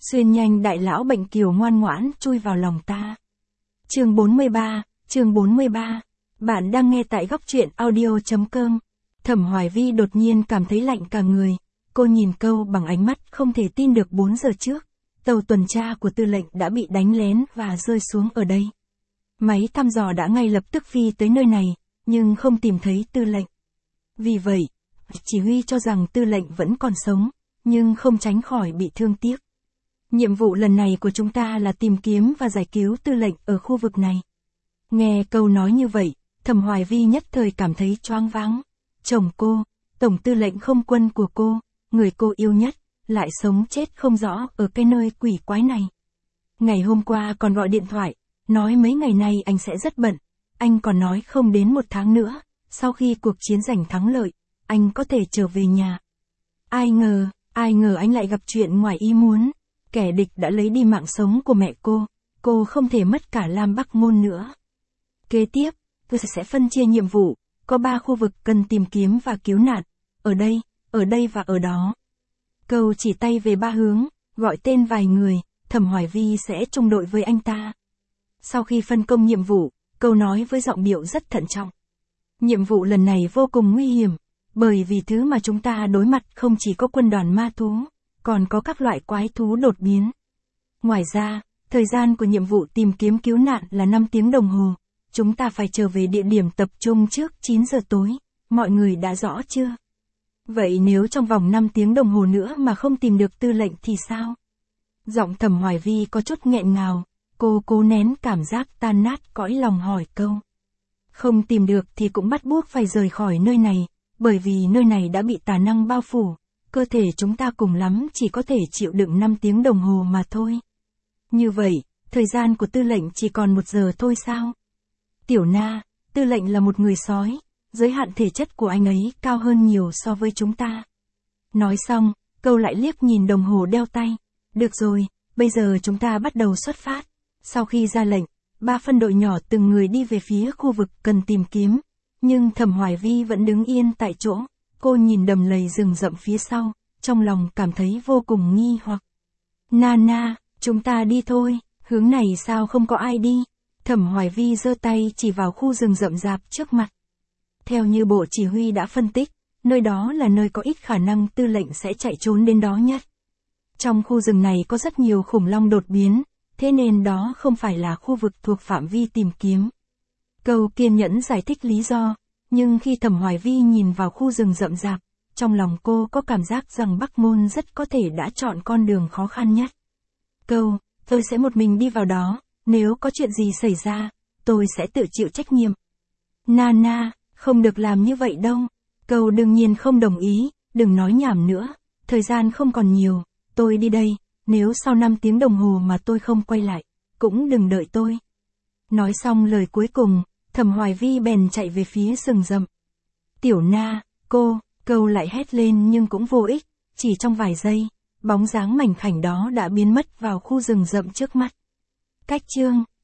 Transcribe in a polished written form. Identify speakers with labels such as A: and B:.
A: Xuyên nhanh đại lão bệnh kiều ngoan ngoãn chui vào lòng ta. Chương 43. Bạn đang nghe tại góc truyện audio.com. Thẩm Hoài Vi đột nhiên cảm thấy lạnh cả người. Cô nhìn Câu bằng ánh mắt không thể tin được. 4 giờ trước, tàu tuần tra của tư lệnh đã bị đánh lén và rơi xuống ở đây. Máy thăm dò đã ngay lập tức phi tới nơi này, nhưng không tìm thấy tư lệnh. Vì vậy, chỉ huy cho rằng tư lệnh vẫn còn sống, nhưng không tránh khỏi bị thương tiếc. Nhiệm vụ lần này của chúng ta là tìm kiếm và giải cứu tư lệnh ở khu vực này. Nghe Câu nói như vậy, Thẩm Hoài Vi nhất thời cảm thấy choáng váng. Chồng cô, tổng tư lệnh không quân của cô, người cô yêu nhất, lại sống chết không rõ ở cái nơi quỷ quái này. Ngày hôm qua còn gọi điện thoại, nói mấy ngày nay anh sẽ rất bận. Anh còn nói không đến 1 tháng nữa, sau khi cuộc chiến giành thắng lợi, anh có thể trở về nhà. Ai ngờ anh lại gặp chuyện ngoài ý muốn. Kẻ địch đã lấy đi mạng sống của mẹ cô không thể mất cả Lam Bắc Ngôn nữa. Kế tiếp, tôi sẽ phân chia nhiệm vụ, có 3 khu vực cần tìm kiếm và cứu nạn, ở đây và ở đó. Câu chỉ tay về 3 hướng, gọi tên vài người, Thẩm Hoài Vi sẽ chung đội với anh ta. Sau khi phân công nhiệm vụ, Câu nói với giọng điệu rất thận trọng. Nhiệm vụ lần này vô cùng nguy hiểm, bởi vì thứ mà chúng ta đối mặt không chỉ có quân đoàn ma thú, còn có các loại quái thú đột biến. Ngoài ra, thời gian của nhiệm vụ tìm kiếm cứu nạn là 5 tiếng đồng hồ. Chúng ta phải trở về địa điểm tập trung trước 9 giờ tối. Mọi người đã rõ chưa? Vậy nếu trong vòng 5 tiếng đồng hồ nữa mà không tìm được tư lệnh thì sao? Giọng Thẩm Hoài Vi có chút nghẹn ngào. Cô cố nén cảm giác tan nát cõi lòng hỏi Câu. Không tìm được thì cũng bắt buộc phải rời khỏi nơi này, bởi vì nơi này đã bị tà năng bao phủ. Cơ thể chúng ta cùng lắm chỉ có thể chịu đựng 5 tiếng đồng hồ mà thôi. Như vậy, thời gian của tư lệnh chỉ còn 1 giờ thôi sao? Tiểu Na, tư lệnh là một người sói, giới hạn thể chất của anh ấy cao hơn nhiều so với chúng ta. Nói xong, Câu lại liếc nhìn đồng hồ đeo tay. Được rồi, bây giờ chúng ta bắt đầu xuất phát. Sau khi ra lệnh, 3 phân đội nhỏ từng người đi về phía khu vực cần tìm kiếm. Nhưng Thẩm Hoài Vi vẫn đứng yên tại chỗ. Cô nhìn đầm lầy rừng rậm phía sau, trong lòng cảm thấy vô cùng nghi hoặc. Na, chúng ta đi thôi, hướng này sao không có ai đi? Thẩm Hoài Vi giơ tay chỉ vào khu rừng rậm rạp trước mặt. Theo như bộ chỉ huy đã phân tích, nơi đó là nơi có ít khả năng tư lệnh sẽ chạy trốn đến đó nhất. Trong khu rừng này có rất nhiều khủng long đột biến, thế nên đó không phải là khu vực thuộc phạm vi tìm kiếm. Câu kiên nhẫn giải thích lý do. Nhưng khi Thẩm Hoài Vi nhìn vào khu rừng rậm rạp, trong lòng cô có cảm giác rằng Bắc Môn rất có thể đã chọn con đường khó khăn nhất. Câu, tôi sẽ một mình đi vào đó, nếu có chuyện gì xảy ra, tôi sẽ tự chịu trách nhiệm. Na, không được làm như vậy đâu. Câu đương nhiên không đồng ý, đừng nói nhảm nữa, thời gian không còn nhiều, tôi đi đây, nếu sau 5 tiếng đồng hồ mà tôi không quay lại, cũng đừng đợi tôi. Nói xong lời cuối cùng, Thẩm Hoài Vi bèn chạy về phía rừng rậm. Tiểu Na, Câu lại hét lên nhưng cũng vô ích, chỉ trong vài giây, bóng dáng mảnh khảnh đó đã biến mất vào khu rừng rậm trước mắt. Cách chương